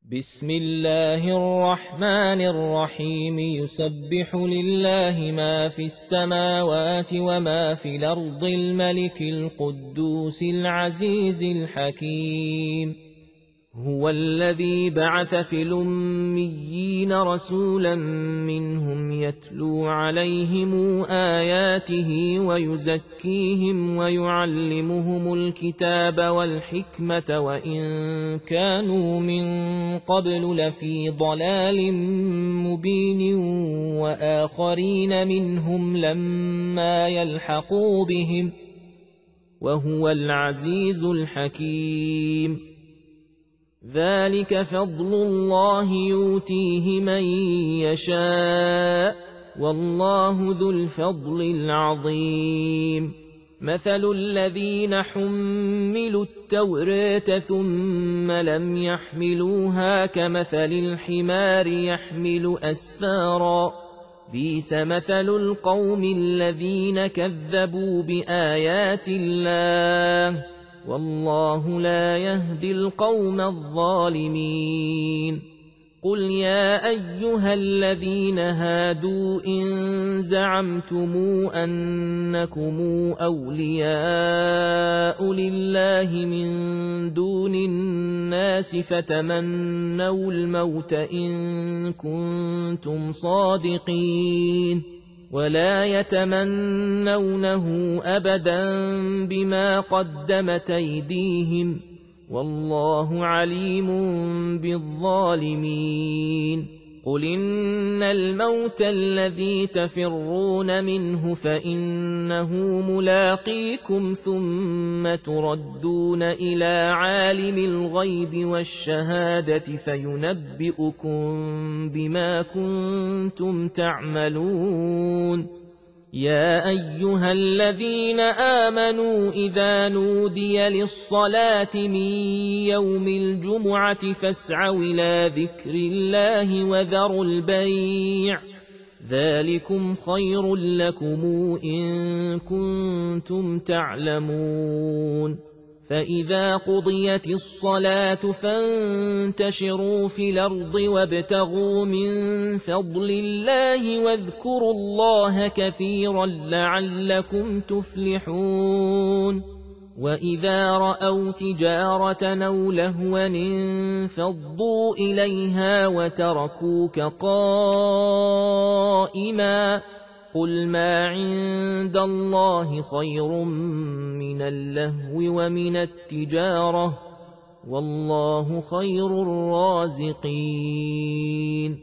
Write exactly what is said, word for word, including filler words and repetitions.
بسم الله الرحمن الرحيم يسبح لله ما في السماوات وما في الأرض الملك القدوس العزيز الحكيم هو الذي بعث في الأميين رسولا منهم يتلو عليهم آياته ويزكيهم ويعلمهم الكتاب والحكمة وإن كانوا من قبل لفي ضلال مبين وآخرين منهم لما يلحقوا بهم وهو العزيز الحكيم ذلك فضل الله يؤتيه من يشاء والله ذو الفضل العظيم مثل الذين حملوا التوراة ثم لم يحملوها كمثل الحمار يحمل أسفارا بئس مثل القوم الذين كذبوا بآيات الله والله لا يهدي القوم الظالمين قل يا أيها الذين هادوا إن زعمتم أنكم أولياء لله من دون الناس فتمنوا الموت إن كنتم صادقين ولا يتمنونه أبدا بما قدمت أيديهم والله عليم بالظالمين قل إن الموت الذي تفرون منه فإنه ملاقيكم ثم تردون إلى عالم الغيب والشهادة فينبئكم بما كنتم تعملون يا أيها الذين آمنوا إذا نودي للصلاة من يوم الجمعة فاسعوا إلى ذكر الله وذروا البيع ذلكم خير لكم إن كنتم تعلمون فإذا قضيت الصلاة فانتشروا في الأرض وابتغوا من فضل الله واذكروا الله كثيرا لعلكم تفلحون وإذا رأوا تجارة أو لهوا انفضوا إليها وتركوك قائما قل ما عند الله خير من اللهو ومن التجارة والله خير الرازقين